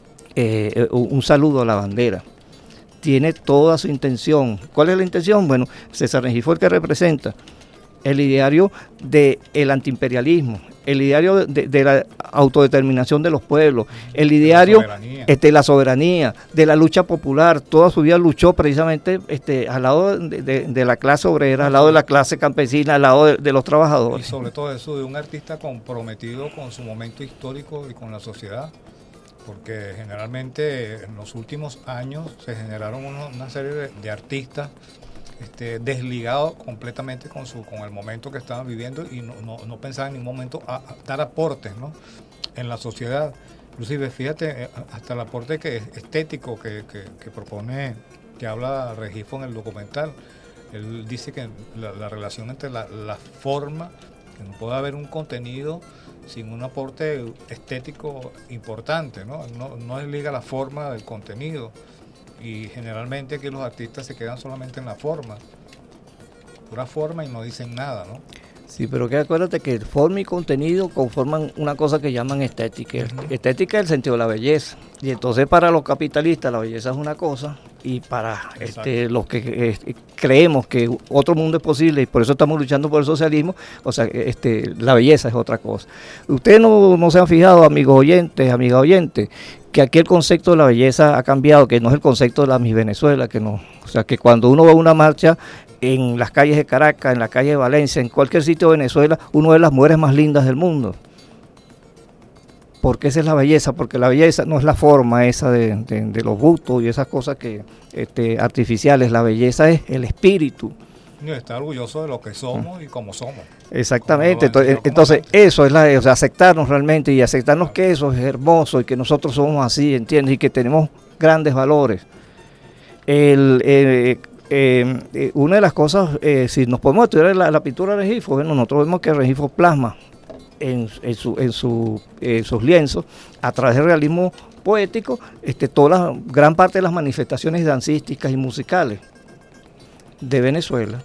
eh, un saludo a la bandera. Tiene toda su intención. ¿Cuál es la intención? Bueno, César Rengifo es el que representa el ideario del antiimperialismo, el ideario de, de la autodeterminación de los pueblos, el ideario de la soberanía, este, la soberanía, de la lucha popular. Toda su vida luchó precisamente este, al lado de, de, de la clase obrera, al lado de la clase campesina, al lado de, de los trabajadores. Y sobre todo eso de un artista comprometido con su momento histórico y con la sociedad. Porque generalmente en los últimos años se generaron uno, una serie de, de artistas este, desligados completamente con su con el momento que estaban viviendo y no, no, no pensaban en ningún momento a, a dar aportes, ¿no?, en la sociedad. Inclusive, fíjate, hasta el aporte que estético que, que, que propone, que habla Rengifo en el documental. Él dice que la, la relación entre la, la forma, que no puede haber un contenido sin un aporte estético importante, ¿no? No, no es liga la forma del contenido, y generalmente aquí los artistas se quedan solamente en la forma, pura forma, y no dicen nada, ¿no? Sí, pero que acuérdate que forma y contenido conforman una cosa que llaman estética. Uh-huh. Estética es el sentido de la belleza. Y entonces para los capitalistas la belleza es una cosa, y para este, los que eh, creemos que otro mundo es posible, y por eso estamos luchando por el socialismo, o sea, este, la belleza es otra cosa. Ustedes no, no se han fijado, amigos oyentes, amigas oyentes, que aquí el concepto de la belleza ha cambiado, que no es el concepto de la Miss Venezuela, que no, o sea, que cuando uno ve una marcha en las calles de Caracas, en la calle de Valencia, en cualquier sitio de Venezuela, uno ve las mujeres más lindas del mundo. Porque esa es la belleza, porque la belleza no es la forma esa de, de, de los bustos y esas cosas que este, artificiales, la belleza es el espíritu, Y estar orgulloso de lo que somos y cómo somos. Exactamente, entonces, entonces eso es la, o sea, aceptarnos realmente y aceptarnos que eso es hermoso y que nosotros somos así, ¿entiendes? Y que tenemos grandes valores. El, eh, eh, eh, una de las cosas, eh, si nos podemos estudiar la, la pintura de Rengifo, bueno, nosotros vemos que Rengifo plasma en, en, su, en, su, en sus lienzos, a través del realismo poético, este, toda la, gran parte de las manifestaciones dancísticas y musicales de Venezuela.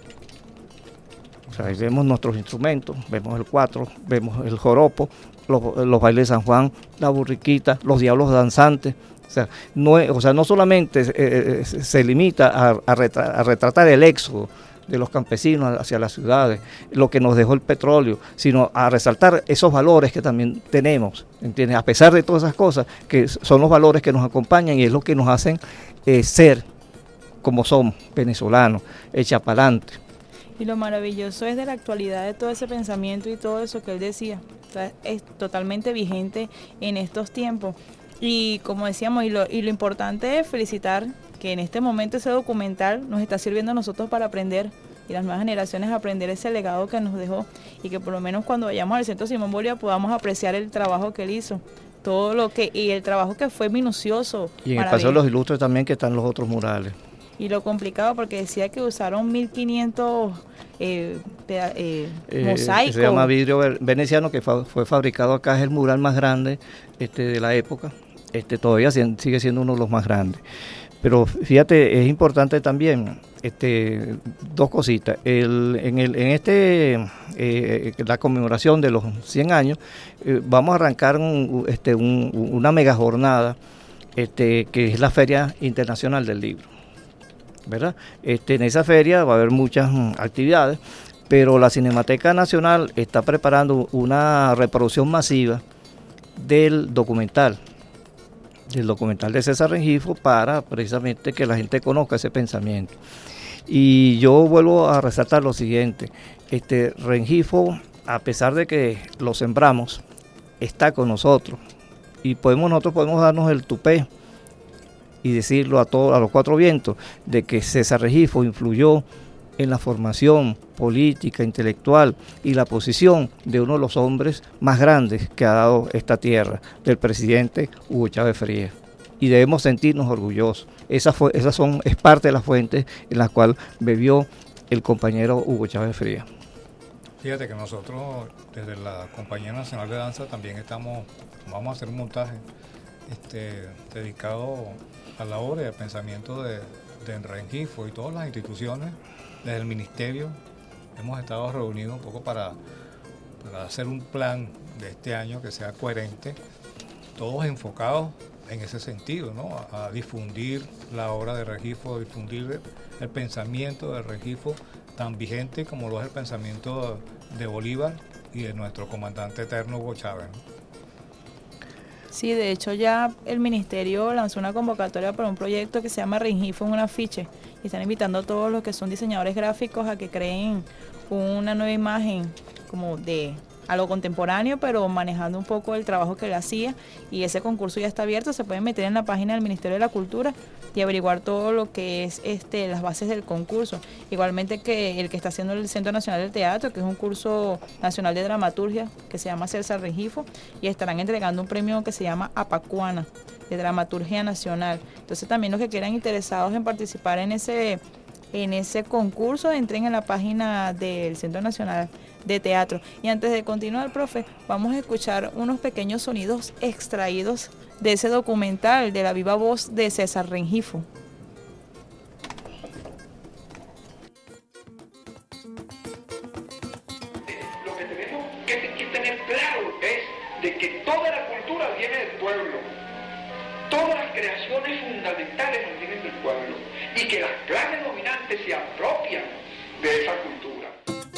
O sea, ahí vemos nuestros instrumentos, vemos el cuatro, vemos el joropo, los, los bailes de San Juan, la burriquita, los diablos danzantes. O sea, no, es, o sea, no solamente eh, se limita a, a, retra, a retratar el éxodo de los campesinos hacia las ciudades, lo que nos dejó el petróleo, sino a resaltar esos valores que también tenemos, ¿entiendes? A pesar de todas esas cosas, que son los valores que nos acompañan y es lo que nos hacen eh, ser como somos, venezolanos, echa para adelante. Y lo maravilloso es de la actualidad de todo ese pensamiento y todo eso que él decía. O sea, es totalmente vigente en estos tiempos. Y como decíamos, y lo, y lo importante es felicitar que en este momento ese documental nos está sirviendo a nosotros para aprender y las nuevas generaciones aprender ese legado que nos dejó y que por lo menos cuando vayamos al Centro Simón Bolívar podamos apreciar el trabajo que él hizo. Todo lo que, y el trabajo que fue minucioso. Y en el Paseo de los Ilustres también que están los otros murales. Y lo complicado porque decía que usaron mil quinientos eh, eh, eh, mosaicos. Se llama vidrio veneciano, que fa, fue fabricado acá, es el mural más grande este, de la época. Este, todavía sigue siendo uno de los más grandes. Pero fíjate, es importante también este, dos cositas. El, en, el, en este eh, la conmemoración de los cien años, eh, vamos a arrancar un, este, un, una mega jornada este, que es la Feria Internacional del Libro. ¿Verdad? Este, en esa feria va a haber muchas um, actividades, pero la Cinemateca Nacional está preparando una reproducción masiva del documental, del documental de César Rengifo, para precisamente que la gente conozca ese pensamiento. Y yo vuelvo a resaltar lo siguiente, este Rengifo, a pesar de que lo sembramos, está con nosotros, y podemos nosotros podemos darnos el tupé y decirlo a todos, a los cuatro vientos, de que César Rengifo influyó en la formación política, intelectual y la posición de uno de los hombres más grandes que ha dado esta tierra, del presidente Hugo Chávez Frías. Y debemos sentirnos orgullosos. Esa fue, esas son, es parte de las fuentes en las cuales bebió el compañero Hugo Chávez Frías. Fíjate que nosotros, desde la Compañía Nacional de Danza, también estamos, vamos a hacer un montaje este, dedicado a la obra y al pensamiento de, de Rengifo y todas las instituciones. Desde el ministerio hemos estado reunidos un poco para, para hacer un plan de este año que sea coherente, todos enfocados en ese sentido, ¿no? A, a difundir la obra de Rengifo, a difundir el pensamiento de Rengifo, tan vigente como lo es el pensamiento de Bolívar y de nuestro comandante eterno Hugo Chávez, ¿no? Sí, de hecho ya el ministerio lanzó una convocatoria para un proyecto que se llama Rengifo en un afiche y están invitando a todos los que son diseñadores gráficos a que creen una nueva imagen como de a lo contemporáneo, pero manejando un poco el trabajo que él hacía, y ese concurso ya está abierto. Se pueden meter en la página del Ministerio de la Cultura y averiguar todo lo que es este las bases del concurso, igualmente que el que está haciendo el Centro Nacional del Teatro, que es un curso nacional de dramaturgia que se llama César Rengifo, y estarán entregando un premio que se llama Apacuana, de dramaturgia nacional. Entonces también los que quieran interesados en participar en ese en ese concurso, entren en la página del Centro Nacional de Teatro. Y antes de continuar, profe, vamos a escuchar unos pequeños sonidos extraídos de ese documental, de la viva voz de César Rengifo. Lo que tenemos que tener claro es de que toda la cultura viene del pueblo. Todas las creaciones fundamentales vienen del pueblo, y que las clases dominantes se apropian de esa cultura.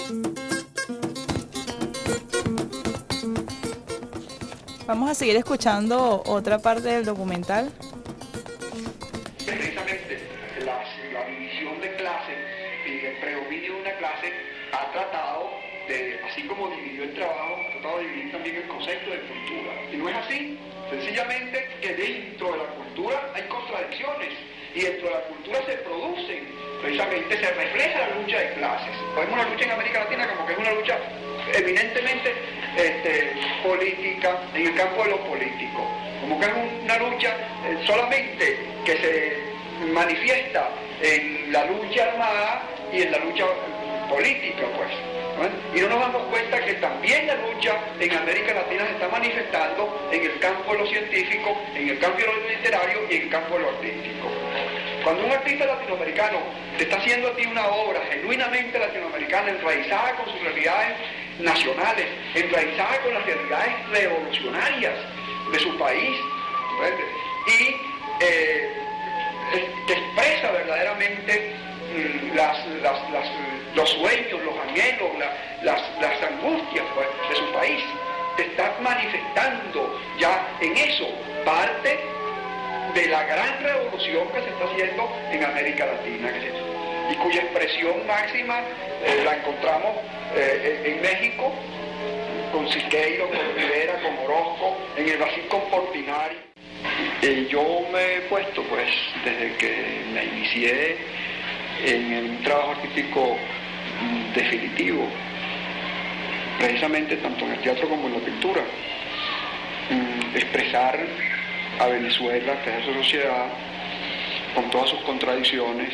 Vamos a seguir escuchando otra parte del documental. Precisamente la, la división de clases y el predominio de una clase ha tratado de, así como dividió el trabajo, ha tratado de dividir también el concepto de cultura. Y no es así. Sencillamente que dentro de la cultura hay contradicciones, y dentro de la cultura se producen precisamente curiosamente se refleja la lucha de clases. Vemos la lucha en América Latina como que es una lucha eminentemente este, política, en el campo de lo político, como que es una lucha eh, solamente que se manifiesta en la lucha armada y en la lucha política, pues. ¿no? Y no nos damos cuenta que también la lucha en América Latina se está manifestando en el campo de lo científico, en el campo de lo literario y en el campo de lo artístico. Cuando un artista latinoamericano te está haciendo a ti una obra genuinamente latinoamericana, enraizada con sus realidades nacionales, enraizada con las realidades revolucionarias de su país, ¿entiendes? Y eh, que expresa verdaderamente mm, las, las, las, los sueños, los anhelos, la, las, las angustias, pues, de su país. Te está manifestando ya en eso parte de la gran revolución que se está haciendo en América Latina, que se, y cuya expresión máxima eh, la encontramos eh, en México, con Siqueiro, con Rivera, con Orozco, en el Brasil con Portinari. Eh, yo me he puesto, pues, desde que me inicié en el trabajo artístico mm, definitivo, precisamente tanto en el teatro como en la pintura, mm, expresar a Venezuela, que es su sociedad, con todas sus contradicciones,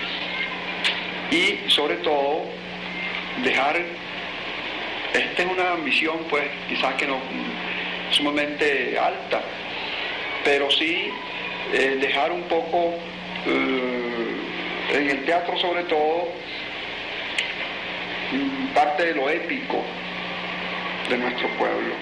y sobre todo dejar, esta es una ambición pues quizás que no sumamente alta, pero sí eh, dejar un poco eh, en el teatro sobre todo parte de lo épico de nuestro pueblo.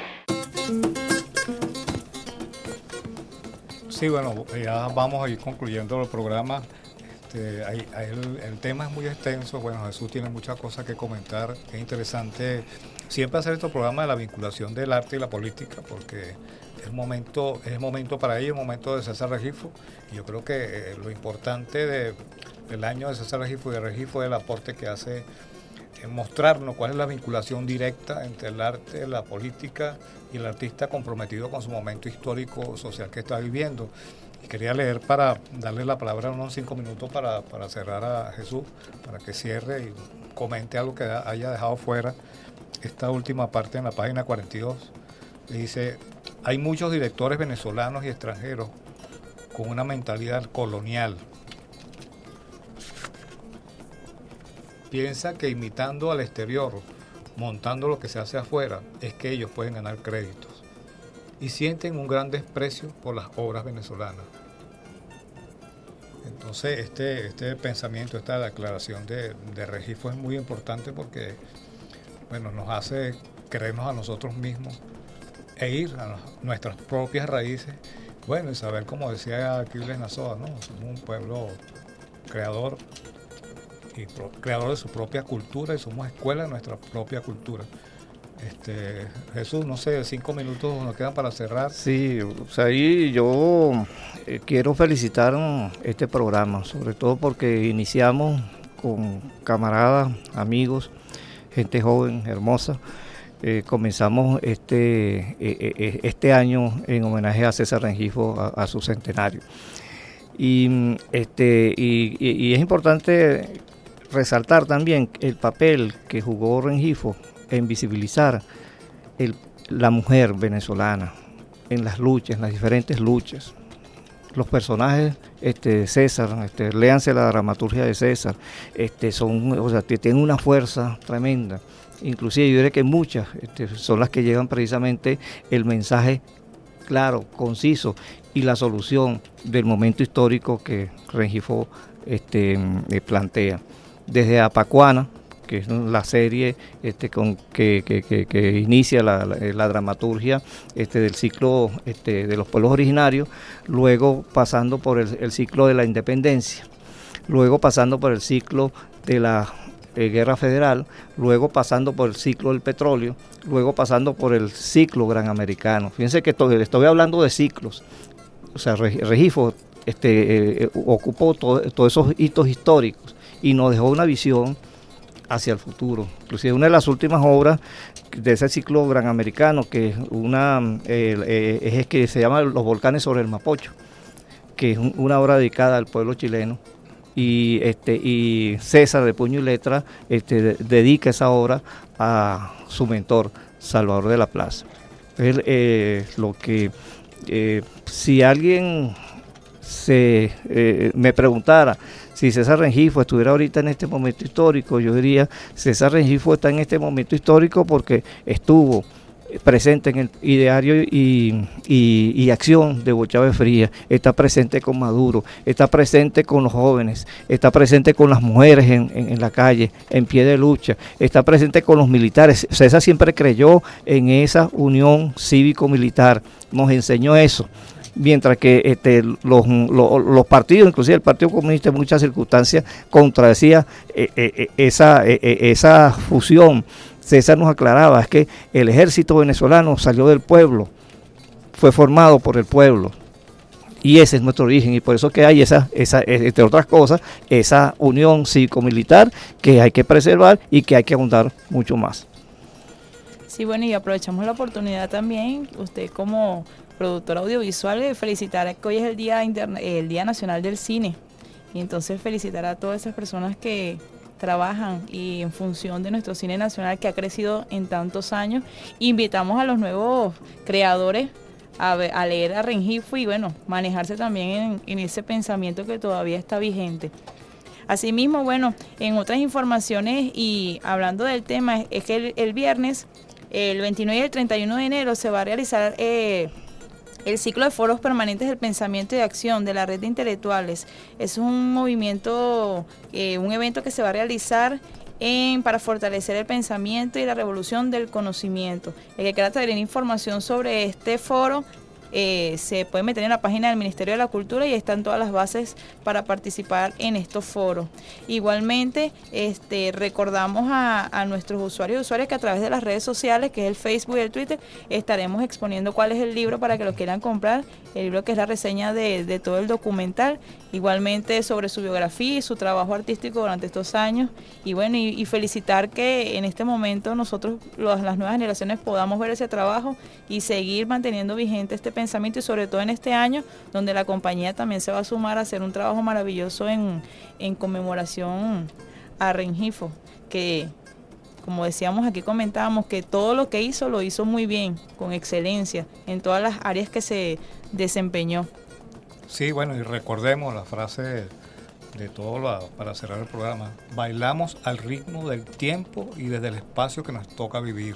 Sí, bueno, ya vamos a ir concluyendo el programa. Este, hay, hay el, el tema es muy extenso. Bueno, Jesús tiene muchas cosas que comentar. Es interesante siempre hacer estos programas de la vinculación del arte y la política, porque es momento, es momento para ello, es momento de César Rengifo. Y yo creo que eh, lo importante de, del año de César Rengifo y de Rengifo es el aporte que hace en mostrarnos cuál es la vinculación directa entre el arte, la política y el artista comprometido con su momento histórico social que está viviendo. Y quería leer para darle la palabra unos cinco minutos para, para cerrar a Jesús, para que cierre y comente algo que haya dejado fuera. Esta última parte en la página cuarenta y dos dice: hay muchos directores venezolanos y extranjeros con una mentalidad colonial. Piensa que imitando al exterior, montando lo que se hace afuera, es que ellos pueden ganar créditos. Y sienten un gran desprecio por las obras venezolanas. Entonces, este, este pensamiento, esta declaración de, de Rengifo es muy importante porque, bueno, nos hace creernos a nosotros mismos e ir a nuestras propias raíces. Bueno, y saber, como decía Aquiles Nazoa, ¿no? Somos un pueblo creador, y pro, creador de su propia cultura, y somos escuela de nuestra propia cultura. Este, Jesús, no sé, cinco minutos nos quedan para cerrar. Sí, o sea, ahí yo eh, quiero felicitar este programa, sobre todo porque iniciamos con camaradas, amigos, gente joven, hermosa. Eh, comenzamos este, eh, eh, este año en homenaje a César Rengifo, a, a su centenario. Y, este, y, y, y es importante resaltar también el papel que jugó Rengifo en visibilizar el, la mujer venezolana en las luchas, en las diferentes luchas. Los personajes este, César, este, léanse la dramaturgia de César, este, son, o sea, tienen una fuerza tremenda. Inclusive yo diría que muchas este, son las que llevan precisamente el mensaje claro, conciso y la solución del momento histórico que Rengifo este, plantea. Desde Apacuana, que es la serie este, con, que, que, que, que inicia la, la, la dramaturgia este, del ciclo este, de los pueblos originarios, luego pasando por el, el ciclo de la independencia, luego pasando por el ciclo de la eh, guerra federal, luego pasando por el ciclo del petróleo, luego pasando por el ciclo gran americano. Fíjense que estoy, estoy hablando de ciclos. O sea, Rengifo este, eh, ocupó todo, todos esos hitos históricos y nos dejó una visión hacia el futuro. Inclusive una de las últimas obras de ese ciclo gran americano, que es una eh, eh, es que se llama Los volcanes sobre el Mapocho, que es un, una obra dedicada al pueblo chileno y, este, y César de Puño y Letra este, de, dedica esa obra a su mentor, Salvador de la Plaza. Él, eh, lo que, eh, si alguien se, eh, me preguntara si César Rengifo estuviera ahorita en este momento histórico, yo diría, César Rengifo está en este momento histórico porque estuvo presente en el ideario y, y, y acción de Hugo Chávez Frías, está presente con Maduro, está presente con los jóvenes, está presente con las mujeres en, en, en la calle, en pie de lucha, está presente con los militares. César siempre creyó en esa unión cívico-militar, nos enseñó eso. Mientras que este, los, los, los partidos, inclusive el Partido Comunista en muchas circunstancias, contradecía eh, eh, esa, eh, esa fusión. César nos aclaraba, es que el ejército venezolano salió del pueblo, fue formado por el pueblo, y ese es nuestro origen, y por eso que hay esa, esa entre otras cosas, esa unión cívico-militar que hay que preservar y que hay que ahondar mucho más. Sí, bueno, y aprovechamos la oportunidad también, usted como productor audiovisual, de felicitar que hoy es el Día, Interna- el Día Nacional del Cine, y entonces felicitar a todas esas personas que trabajan y en función de nuestro cine nacional que ha crecido en tantos años. Invitamos a los nuevos creadores a, ver, a leer a Rengifo y bueno, manejarse también en, en ese pensamiento que todavía está vigente. Asimismo, bueno, en otras informaciones y hablando del tema, es que el, el viernes, el veintinueve y el treinta y uno de enero se va a realizar eh, el ciclo de foros permanentes del pensamiento y de acción de la red de intelectuales. Es un movimiento, eh, un evento que se va a realizar en, para fortalecer el pensamiento y la revolución del conocimiento. El que quiera tener información sobre este foro eh, se puede meter en la página del Ministerio de la Cultura y están todas las bases para participar en estos foros. Igualmente, este, recordamos a, a nuestros usuarios y usuarias que a través de las redes sociales, que es el Facebook y el Twitter, estaremos exponiendo cuál es el libro para que lo quieran comprar, el libro que es la reseña de, de todo el documental, igualmente sobre su biografía y su trabajo artístico durante estos años, y bueno, y, y felicitar que en este momento nosotros, los, las nuevas generaciones, podamos ver ese trabajo y seguir manteniendo vigente este pensamiento, y sobre todo en este año, donde la compañía también se va a sumar a hacer un trabajo maravilloso en, en conmemoración a Rengifo, que como decíamos aquí, comentábamos que todo lo que hizo, lo hizo muy bien, con excelencia, en todas las áreas que se desempeñó. Sí, bueno, y recordemos la frase de todo lo, para cerrar el programa: bailamos al ritmo del tiempo y desde el espacio que nos toca vivir.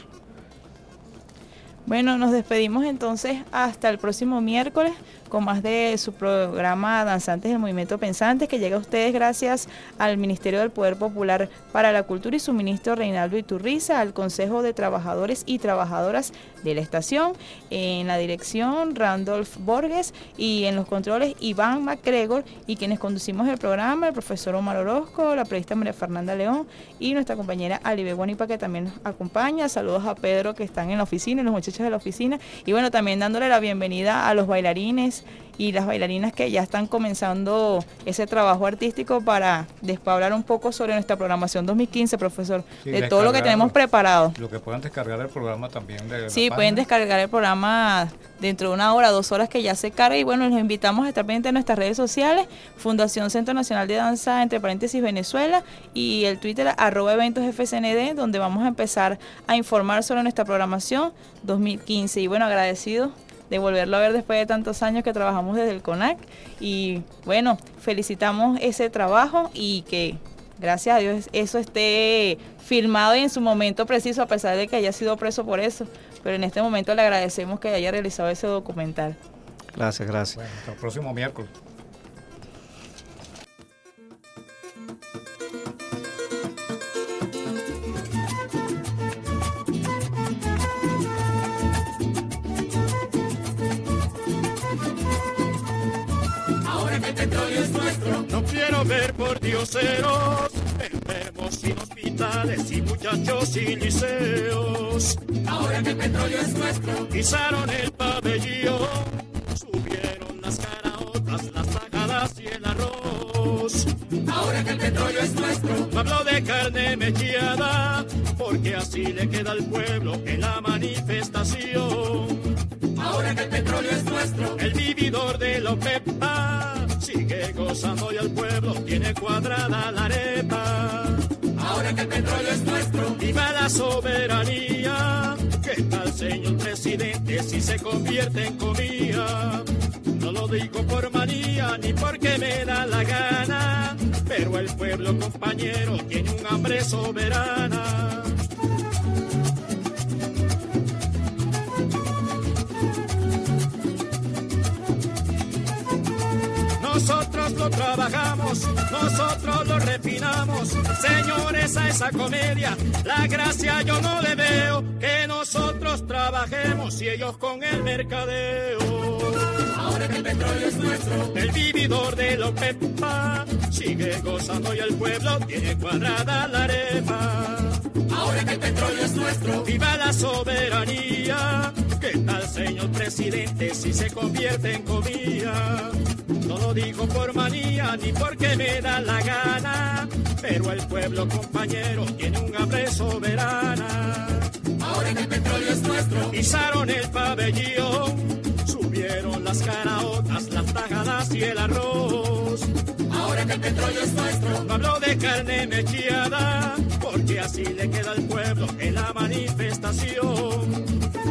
Bueno, nos despedimos entonces hasta el próximo miércoles con más de su programa Danzantes del Movimiento Pensante, que llega a ustedes gracias al Ministerio del Poder Popular para la Cultura y su ministro Reinaldo Iturriza, al Consejo de Trabajadores y Trabajadoras de la estación, en la dirección Randolph Borges y en los controles Iván MacGregor, y quienes conducimos el programa, el profesor Omar Orozco, la periodista María Fernanda León y nuestra compañera Alibe Guanipa, que también nos acompaña. Saludos a Pedro, que están en la oficina, y los muchachos de la oficina, y bueno, también dándole la bienvenida a los bailarines y las bailarinas que ya están comenzando ese trabajo artístico para después hablar un poco sobre nuestra programación dos mil quince, profesor, sí, de todo lo que tenemos preparado. Lo que puedan descargar el programa también de Sí, pueden descargar el programa dentro de una hora, dos horas que ya se carga, y bueno, los invitamos a estar pendientes de nuestras redes sociales, Fundación Centro Nacional de Danza, entre paréntesis Venezuela, y el Twitter arroba eventos F C N D, donde vamos a empezar a informar sobre nuestra programación dos mil quince. Y bueno, agradecido de volverlo a ver después de tantos años que trabajamos desde el CONAC, y bueno, felicitamos ese trabajo y que gracias a Dios eso esté filmado y en su momento preciso, a pesar de que haya sido preso por eso, pero en este momento le agradecemos que haya realizado ese documental. Gracias, gracias. Bueno, hasta el próximo miércoles. No quiero ver por dioseros, enfermos sin hospitales y muchachos sin liceos. Ahora que el petróleo es nuestro, izaron el pabellón, subieron las caraotas, las tajadas y el arroz. Ahora que el petróleo es nuestro, no hablo de carne mecheada, porque así le queda al pueblo en la manifestación. Ahora que el petróleo es nuestro, el vividor de la OPEP sigue gobernando. gozando y el pueblo tiene cuadrada la arepa. Ahora que el petróleo es nuestro, viva la soberanía. ¿Qué tal, señor presidente, si se convierte en comida? No lo digo por manía ni porque me da la gana, pero el pueblo, compañero, tiene un hambre soberana. Nosotros lo trabajamos, nosotros lo refinamos, señores, a esa comedia la gracia yo no le veo, que nosotros trabajemos y ellos con el mercadeo. Ahora que el petróleo es nuestro, el vividor de la OPEPA sigue gozando y el pueblo tiene cuadrada la arepa. Ahora que el petróleo es nuestro, viva la soberanía. ¿Qué tal, señor presidente, si se convierte en comida? No lo digo por manía ni porque me da la gana, pero el pueblo, compañero, tiene un hambre soberana. Ahora que el petróleo es nuestro, pisaron el pabellón, subieron las caraotas, las tajadas y el arroz. Ahora que el petróleo es nuestro, no hablo de carne mecheada, porque así le queda al pueblo en la manifestación.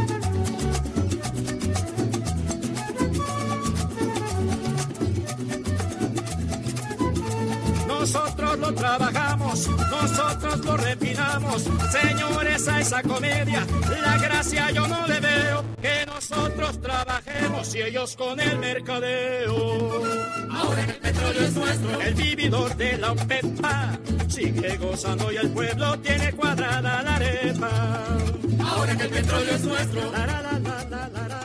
Nosotros lo trabajamos, nosotros lo refinamos, señores, a esa comedia la gracia yo no le veo, que nosotros trabajemos y ellos con el mercadeo. Ahora que el petróleo es nuestro, el vividor de la OPEPA sigue gozando y el pueblo tiene cuadrada la arepa. Ahora que el petróleo es nuestro, la, la, la, la, la, la, la.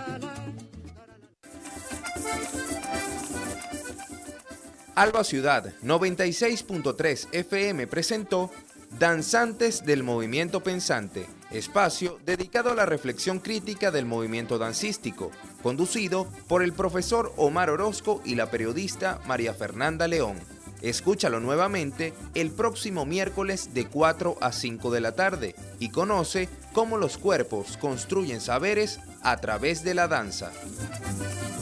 Alba Ciudad noventa y seis punto tres F M presentó Danzantes del Movimiento Pensante, espacio dedicado a la reflexión crítica del movimiento dancístico, conducido por el profesor Omar Orozco y la periodista María Fernanda León. Escúchalo nuevamente el próximo miércoles de cuatro a cinco de la tarde y conoce cómo los cuerpos construyen saberes a través de la danza.